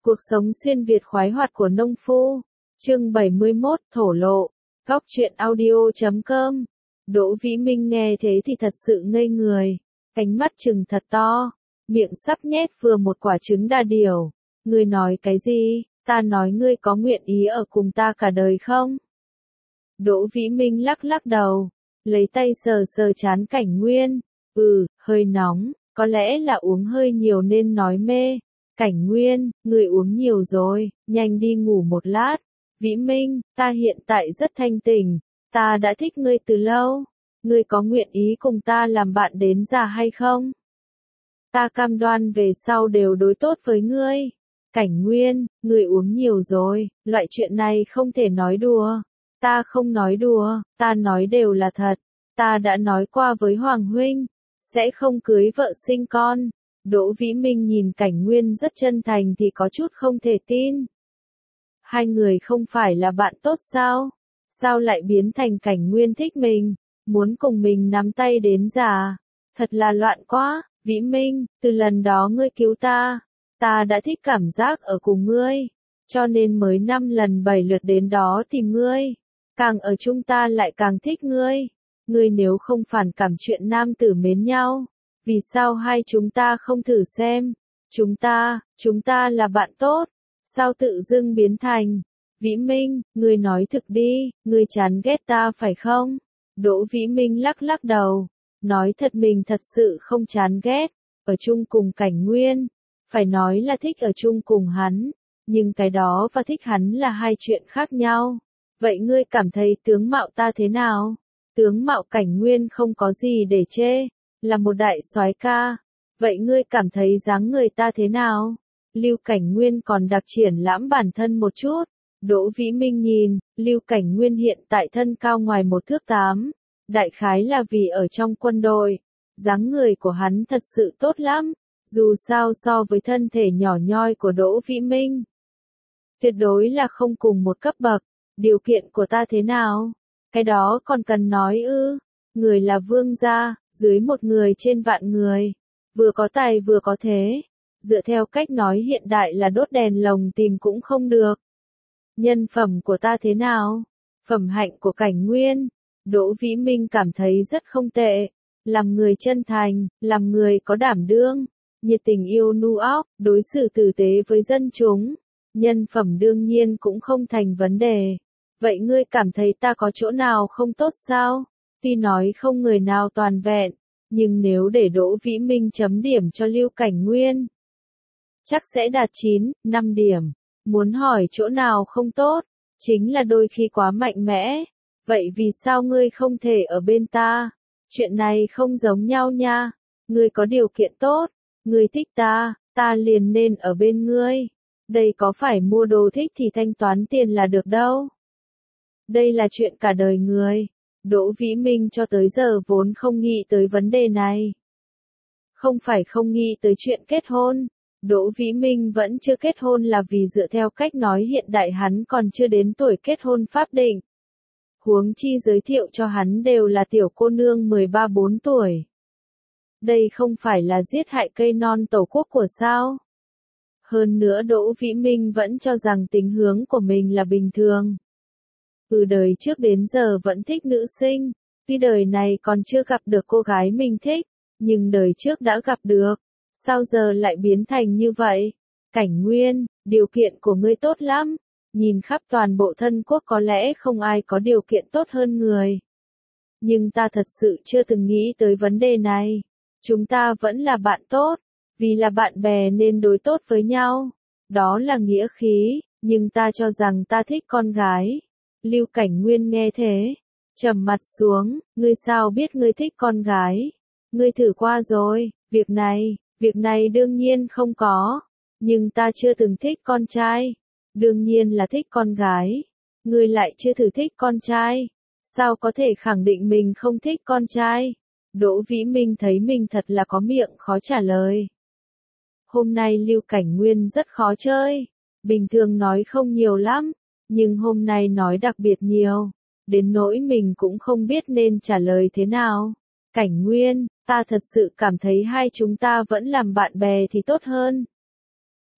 Cuộc sống xuyên Việt khoái hoạt của nông phu. Chương 71, thổ lộ. Góc truyện audio.com. Đỗ Vĩ Minh nghe thế thì thật sự ngây người, cánh mắt trừng thật to, miệng sắp nhét vừa một quả trứng đà điểu. Ngươi nói cái gì? Ta nói ngươi có nguyện ý ở cùng ta cả đời không? Đỗ Vĩ Minh lắc lắc đầu, lấy tay sờ sờ trán Cảnh Nguyên. Hơi nóng, có lẽ là uống hơi nhiều nên nói mê. Cảnh Nguyên, ngươi uống nhiều rồi, nhanh đi ngủ một lát. Vĩ Minh, ta hiện tại rất thanh tỉnh, ta đã thích ngươi từ lâu. Ngươi có nguyện ý cùng ta làm bạn đến già hay không? Ta cam đoan về sau đều đối tốt với ngươi. Cảnh Nguyên, ngươi uống nhiều rồi, loại chuyện này không thể nói đùa. Ta không nói đùa, ta nói đều là thật. Ta đã nói qua với Hoàng huynh, sẽ không cưới vợ sinh con. Đỗ Vĩ Minh nhìn Cảnh Nguyên rất chân thành thì có chút không thể tin. Hai người không phải là bạn tốt sao? Sao lại biến thành Cảnh Nguyên thích mình, muốn cùng mình nắm tay đến già? Thật là loạn quá, Vĩ Minh, từ lần đó ngươi cứu ta, ta đã thích cảm giác ở cùng ngươi, cho nên mới 5 lần 7 lượt đến đó tìm ngươi. Càng ở chung ta lại càng thích ngươi. Ngươi nếu không phản cảm chuyện nam tử mến nhau, vì sao hai chúng ta không thử xem? Chúng ta là bạn tốt, sao tự dưng biến thành? Vĩ Minh, ngươi nói thực đi, ngươi chán ghét ta phải không? Đỗ Vĩ Minh lắc lắc đầu, nói thật mình thật sự không chán ghét, ở chung cùng Cảnh Nguyên, phải nói là thích ở chung cùng hắn, nhưng cái đó và thích hắn là hai chuyện khác nhau. Vậy ngươi cảm thấy tướng mạo ta thế nào? Tướng mạo Cảnh Nguyên không có gì để chê, là một đại soái ca. Vậy ngươi cảm thấy dáng người ta thế nào? Lưu Cảnh Nguyên còn đặc triển lãm bản thân một chút. Đỗ Vĩ Minh nhìn, Lưu Cảnh Nguyên hiện tại thân cao ngoài 1 thước 8, đại khái là vì ở trong quân đội. Dáng người của hắn thật sự tốt lắm, dù sao so với thân thể nhỏ nhoi của Đỗ Vĩ Minh, tuyệt đối là không cùng một cấp bậc. Điều kiện của ta thế nào? Cái đó còn cần nói ư? Người là vương gia, dưới một người trên vạn người, vừa có tài vừa có thế. Dựa theo cách nói hiện đại là đốt đèn lồng tìm cũng không được. Nhân phẩm của ta thế nào? Phẩm hạnh của Cảnh Nguyên, Đỗ Vĩ Minh cảm thấy rất không tệ. Làm người chân thành, làm người có đảm đương, nhiệt tình yêu nu óc, đối xử tử tế với dân chúng. Nhân phẩm đương nhiên cũng không thành vấn đề. Vậy ngươi cảm thấy ta có chỗ nào không tốt sao? Tuy nói không người nào toàn vẹn, nhưng nếu để Đỗ Vĩ Minh chấm điểm cho Lưu Cảnh Nguyên, chắc sẽ đạt 9, 5 điểm. Muốn hỏi chỗ nào không tốt, chính là đôi khi quá mạnh mẽ. Vậy vì sao ngươi không thể ở bên ta? Chuyện này không giống nhau nha. Ngươi có điều kiện tốt, ngươi thích ta, ta liền nên ở bên ngươi. Đây có phải mua đồ thích thì thanh toán tiền là được đâu. Đây là chuyện cả đời người. Đỗ Vĩ Minh cho tới giờ vốn không nghĩ tới vấn đề này. Không phải không nghĩ tới chuyện kết hôn. Đỗ Vĩ Minh vẫn chưa kết hôn là vì dựa theo cách nói hiện đại hắn còn chưa đến tuổi kết hôn pháp định. Huống chi giới thiệu cho hắn đều là tiểu cô nương 13-14 tuổi. Đây không phải là giết hại cây non tổ quốc của sao? Hơn nữa Đỗ Vĩ Minh vẫn cho rằng tính hướng của mình là bình thường. Từ đời trước đến giờ vẫn thích nữ sinh, tuy đời này còn chưa gặp được cô gái mình thích, nhưng đời trước đã gặp được. Sao giờ lại biến thành như vậy? Cảnh Nguyên, điều kiện của ngươi tốt lắm, nhìn khắp toàn bộ thân quốc có lẽ không ai có điều kiện tốt hơn người. Nhưng ta thật sự chưa từng nghĩ tới vấn đề này. Chúng ta vẫn là bạn tốt, vì là bạn bè nên đối tốt với nhau. Đó là nghĩa khí, nhưng ta cho rằng ta thích con gái. Lưu Cảnh Nguyên nghe thế, trầm mặt xuống, ngươi sao biết ngươi thích con gái? Ngươi thử qua rồi, việc này đương nhiên không có, nhưng ta chưa từng thích con trai, đương nhiên là thích con gái. Ngươi lại chưa thử thích con trai, sao có thể khẳng định mình không thích con trai? Đỗ Vĩ Minh thấy mình thật là có miệng khó trả lời. Hôm nay Lưu Cảnh Nguyên rất khó chơi, bình thường nói không nhiều lắm, nhưng hôm nay nói đặc biệt nhiều, đến nỗi mình cũng không biết nên trả lời thế nào. Cảnh Nguyên, ta thật sự cảm thấy hai chúng ta vẫn làm bạn bè thì tốt hơn.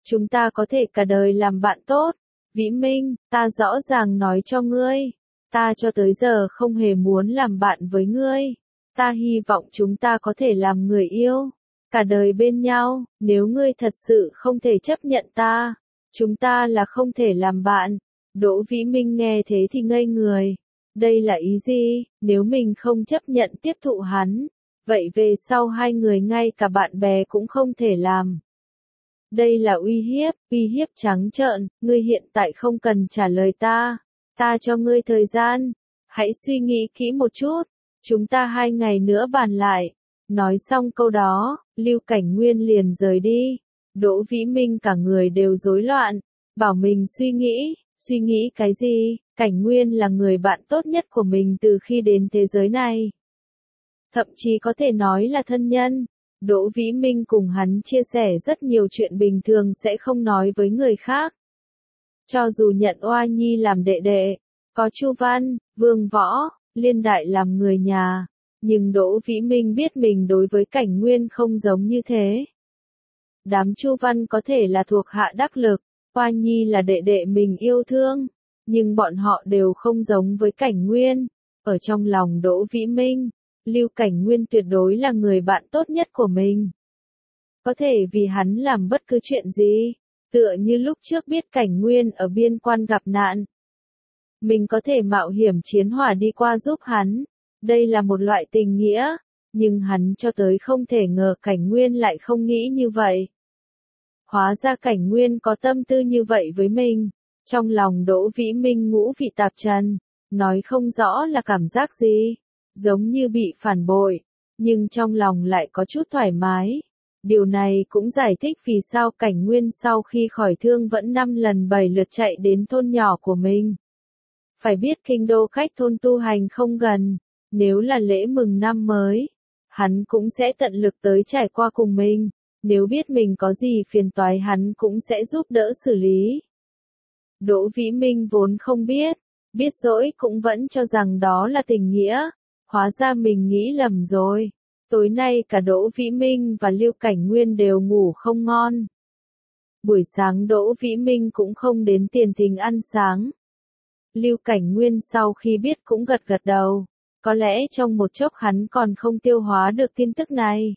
Chúng ta có thể cả đời làm bạn tốt. Vĩ Minh, ta rõ ràng nói cho ngươi. Ta cho tới giờ không hề muốn làm bạn với ngươi. Ta hy vọng chúng ta có thể làm người yêu. Cả đời bên nhau, nếu ngươi thật sự không thể chấp nhận ta, chúng ta là không thể làm bạn. Đỗ Vĩ Minh nghe thế thì ngây người. Đây là ý gì? Nếu mình không chấp nhận tiếp thụ hắn, vậy về sau hai người ngay cả bạn bè cũng không thể làm. Đây là uy hiếp trắng trợn, ngươi hiện tại không cần trả lời ta. Ta cho ngươi thời gian. Hãy suy nghĩ kỹ một chút. Chúng ta 2 ngày nữa bàn lại. Nói xong câu đó, Lưu Cảnh Nguyên liền rời đi. Đỗ Vĩ Minh cả người đều rối loạn. Bảo mình suy nghĩ cái gì? Cảnh Nguyên là người bạn tốt nhất của mình từ khi đến thế giới này. Thậm chí có thể nói là thân nhân. Đỗ Vĩ Minh cùng hắn chia sẻ rất nhiều chuyện bình thường sẽ không nói với người khác. Cho dù nhận Oa Nhi làm đệ đệ, có Chu Văn, Vương Võ, Liên Đại làm người nhà, nhưng Đỗ Vĩ Minh biết mình đối với Cảnh Nguyên không giống như thế. Đám Chu Văn có thể là thuộc hạ đắc lực, Oa Nhi là đệ đệ mình yêu thương, nhưng bọn họ đều không giống với Cảnh Nguyên. Ở trong lòng Đỗ Vĩ Minh, Lưu Cảnh Nguyên tuyệt đối là người bạn tốt nhất của mình. Có thể vì hắn làm bất cứ chuyện gì, tựa như lúc trước biết Cảnh Nguyên ở biên quan gặp nạn. Mình có thể mạo hiểm chiến hỏa đi qua giúp hắn. Đây là một loại tình nghĩa, nhưng hắn cho tới không thể ngờ Cảnh Nguyên lại không nghĩ như vậy. Hóa ra Cảnh Nguyên có tâm tư như vậy với mình. Trong lòng Đỗ Vĩ Minh ngũ vị tạp trần, nói không rõ là cảm giác gì, giống như bị phản bội, nhưng trong lòng lại có chút thoải mái. Điều này cũng giải thích vì sao Cảnh Nguyên sau khi khỏi thương vẫn 5 lần 7 lượt chạy đến thôn nhỏ của mình. Phải biết kinh đô cách thôn tu hành không gần, nếu là lễ mừng năm mới, hắn cũng sẽ tận lực tới trải qua cùng mình, nếu biết mình có gì phiền toái hắn cũng sẽ giúp đỡ xử lý. Đỗ Vĩ Minh vốn không biết dỗi cũng vẫn cho rằng đó là tình nghĩa, hóa ra mình nghĩ lầm rồi. Tối nay cả Đỗ Vĩ Minh và Lưu Cảnh Nguyên đều ngủ không ngon. Buổi sáng Đỗ Vĩ Minh cũng không đến Tiền Thính ăn sáng. Lưu Cảnh Nguyên sau khi biết cũng gật gật đầu, có lẽ trong một chốc hắn còn không tiêu hóa được tin tức này.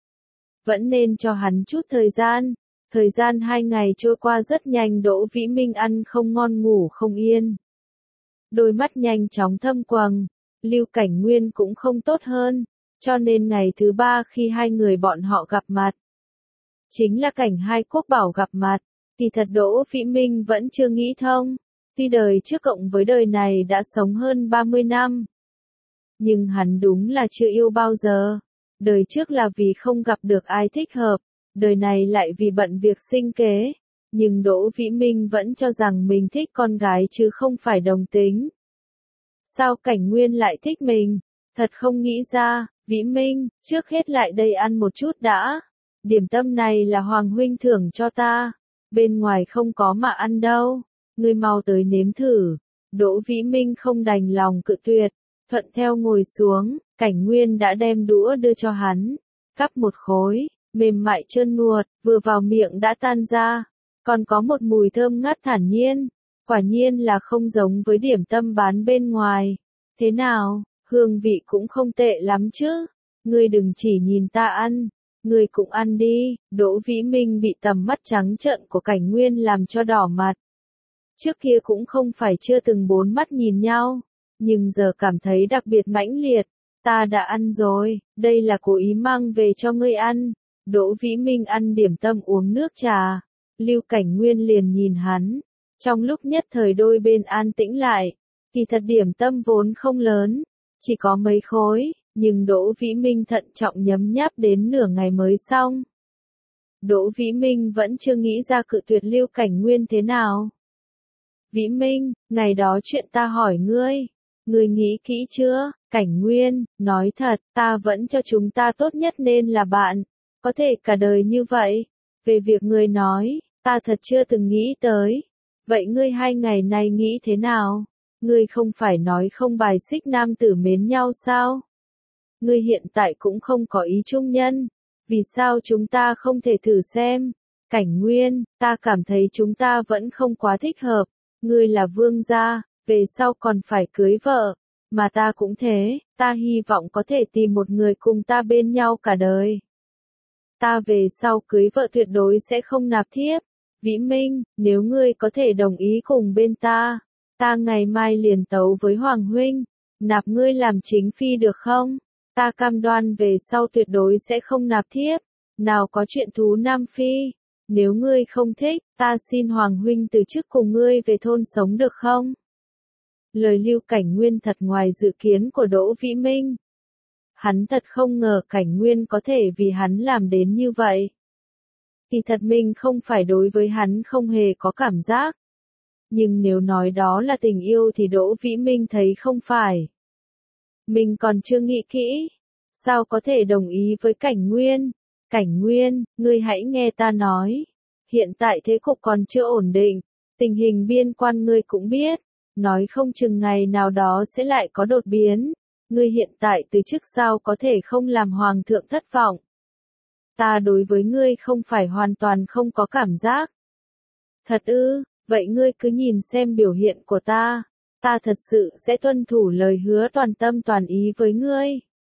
Vẫn nên cho hắn chút thời gian 2 ngày trôi qua rất nhanh. Đỗ Vĩ Minh ăn không ngon ngủ không yên. Đôi mắt nhanh chóng thâm quầng, Lưu Cảnh Nguyên cũng không tốt hơn, cho nên ngày thứ 3 khi hai người bọn họ gặp mặt, chính là cảnh hai quốc bảo gặp mặt, thì thật Đỗ Vĩ Minh vẫn chưa nghĩ thông. Tuy đời trước cộng với đời này đã sống hơn 30 năm, nhưng hắn đúng là chưa yêu bao giờ. Đời trước là vì không gặp được ai thích hợp, đời này lại vì bận việc sinh kế. Nhưng Đỗ Vĩ Minh vẫn cho rằng mình thích con gái chứ không phải đồng tính. Sao Cảnh Nguyên lại thích mình? Thật không nghĩ ra. Vĩ Minh, trước hết lại đây ăn một chút đã. Điểm tâm này là Hoàng huynh thưởng cho ta. Bên ngoài không có mà ăn đâu. Ngươi mau tới nếm thử. Đỗ Vĩ Minh không đành lòng cự tuyệt, thuận theo ngồi xuống. Cảnh Nguyên đã đem đũa đưa cho hắn, cắp một khối, mềm mại trơn nuột, vừa vào miệng đã tan ra, còn có một mùi thơm ngát thản nhiên, quả nhiên là không giống với điểm tâm bán bên ngoài. Thế nào, hương vị cũng không tệ lắm chứ, ngươi đừng chỉ nhìn ta ăn, ngươi cũng ăn đi. Đỗ Vĩ Minh bị tầm mắt trắng trợn của Cảnh Nguyên làm cho đỏ mặt. Trước kia cũng không phải chưa từng bốn mắt nhìn nhau, nhưng giờ cảm thấy đặc biệt mãnh liệt. Ta đã ăn rồi, đây là cố ý mang về cho ngươi ăn. Đỗ Vĩ Minh ăn điểm tâm uống nước trà. Lưu Cảnh Nguyên liền nhìn hắn. Trong lúc nhất thời đôi bên an tĩnh lại. Kỳ thật điểm tâm vốn không lớn, chỉ có mấy khối, nhưng Đỗ Vĩ Minh thận trọng nhấm nháp đến nửa ngày mới xong. Đỗ Vĩ Minh vẫn chưa nghĩ ra cự tuyệt Lưu Cảnh Nguyên thế nào. Vĩ Minh, ngày đó chuyện ta hỏi ngươi, ngươi nghĩ kỹ chưa? Cảnh Nguyên, nói thật, ta vẫn cho chúng ta tốt nhất nên là bạn, có thể cả đời như vậy. Về việc ngươi nói, ta thật chưa từng nghĩ tới. Vậy ngươi 2 ngày nay nghĩ thế nào? Ngươi không phải nói không bài xích nam tử mến nhau sao? Ngươi hiện tại cũng không có ý chung nhân, vì sao chúng ta không thể thử xem? Cảnh Nguyên, ta cảm thấy chúng ta vẫn không quá thích hợp, ngươi là vương gia, về sau còn phải cưới vợ, mà ta cũng thế, ta hy vọng có thể tìm một người cùng ta bên nhau cả đời. Ta về sau cưới vợ tuyệt đối sẽ không nạp thiếp. Vĩ Minh, nếu ngươi có thể đồng ý cùng bên ta, ta ngày mai liền tấu với Hoàng huynh, nạp ngươi làm chính phi được không? Ta cam đoan về sau tuyệt đối sẽ không nạp thiếp, nào có chuyện thú nam phi. Nếu ngươi không thích, ta xin Hoàng huynh từ chức cùng ngươi về thôn sống được không? Lời Lưu Cảnh Nguyên thật ngoài dự kiến của Đỗ Vĩ Minh. Hắn thật không ngờ Cảnh Nguyên có thể vì hắn làm đến như vậy. Kỳ thật mình không phải đối với hắn không hề có cảm giác. Nhưng nếu nói đó là tình yêu thì Đỗ Vĩ Minh thấy không phải. Mình còn chưa nghĩ kỹ. Sao có thể đồng ý với Cảnh Nguyên? Cảnh Nguyên, ngươi hãy nghe ta nói. Hiện tại thế cục còn chưa ổn định. Tình hình biên quan ngươi cũng biết. Nói không chừng ngày nào đó sẽ lại có đột biến. Ngươi hiện tại từ chức sao có thể không làm hoàng thượng thất vọng. Ta đối với ngươi không phải hoàn toàn không có cảm giác. Thật ư, vậy ngươi cứ nhìn xem biểu hiện của ta. Ta thật sự sẽ tuân thủ lời hứa toàn tâm toàn ý với ngươi.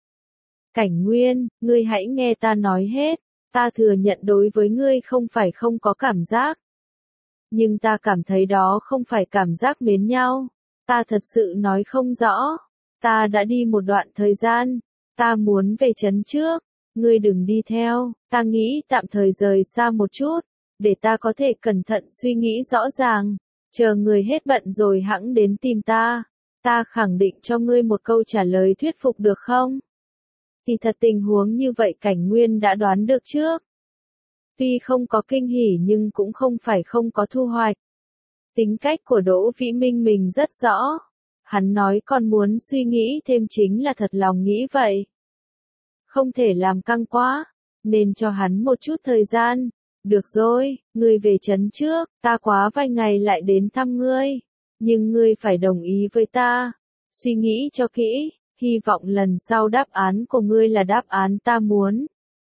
Cảnh Nguyên, ngươi hãy nghe ta nói hết. Ta thừa nhận đối với ngươi không phải không có cảm giác. Nhưng ta cảm thấy đó không phải cảm giác mến nhau. Ta thật sự nói không rõ. Ta đã đi một đoạn thời gian. Ta muốn về trấn trước. Ngươi đừng đi theo. Ta nghĩ tạm thời rời xa một chút. Để ta có thể cẩn thận suy nghĩ rõ ràng. Chờ người hết bận rồi hẵng đến tìm ta. Ta khẳng định cho ngươi một câu trả lời thuyết phục được không? Thì thật tình huống như vậy Cảnh Nguyên đã đoán được trước. Tuy không có kinh hỉ nhưng cũng không phải không có thu hoạch. Tính cách của Đỗ Vĩ Minh mình rất rõ. Hắn nói còn muốn suy nghĩ thêm chính là thật lòng nghĩ vậy. Không thể làm căng quá, nên cho hắn một chút thời gian. Được rồi, ngươi về trấn trước, ta quá vài ngày lại đến thăm ngươi. Nhưng ngươi phải đồng ý với ta. Suy nghĩ cho kỹ, hy vọng lần sau đáp án của ngươi là đáp án ta muốn.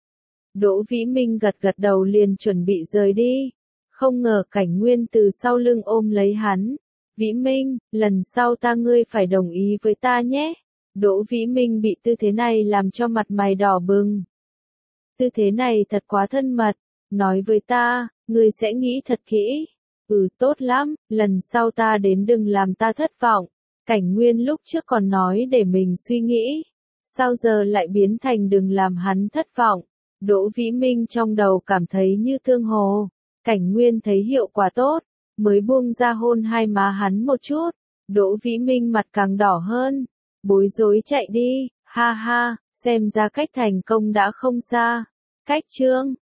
Đỗ Vĩ Minh gật gật đầu liền chuẩn bị rời đi. Không ngờ Cảnh Nguyên từ sau lưng ôm lấy hắn. Vĩ Minh, lần sau ngươi phải đồng ý với ta nhé. Đỗ Vĩ Minh bị tư thế này làm cho mặt mày đỏ bừng. Tư thế này thật quá thân mật. Nói với ta, ngươi sẽ nghĩ thật kỹ. Tốt lắm, lần sau ta đến đừng làm ta thất vọng. Cảnh Nguyên lúc trước còn nói để mình suy nghĩ. Sao giờ lại biến thành đừng làm hắn thất vọng. Đỗ Vĩ Minh trong đầu cảm thấy như thương hồ. Cảnh Nguyên thấy hiệu quả tốt, mới buông ra hôn hai má hắn một chút. Đỗ Vĩ Minh mặt càng đỏ hơn. Bối rối chạy đi, ha ha, xem ra cách thành công đã không xa. Cách chương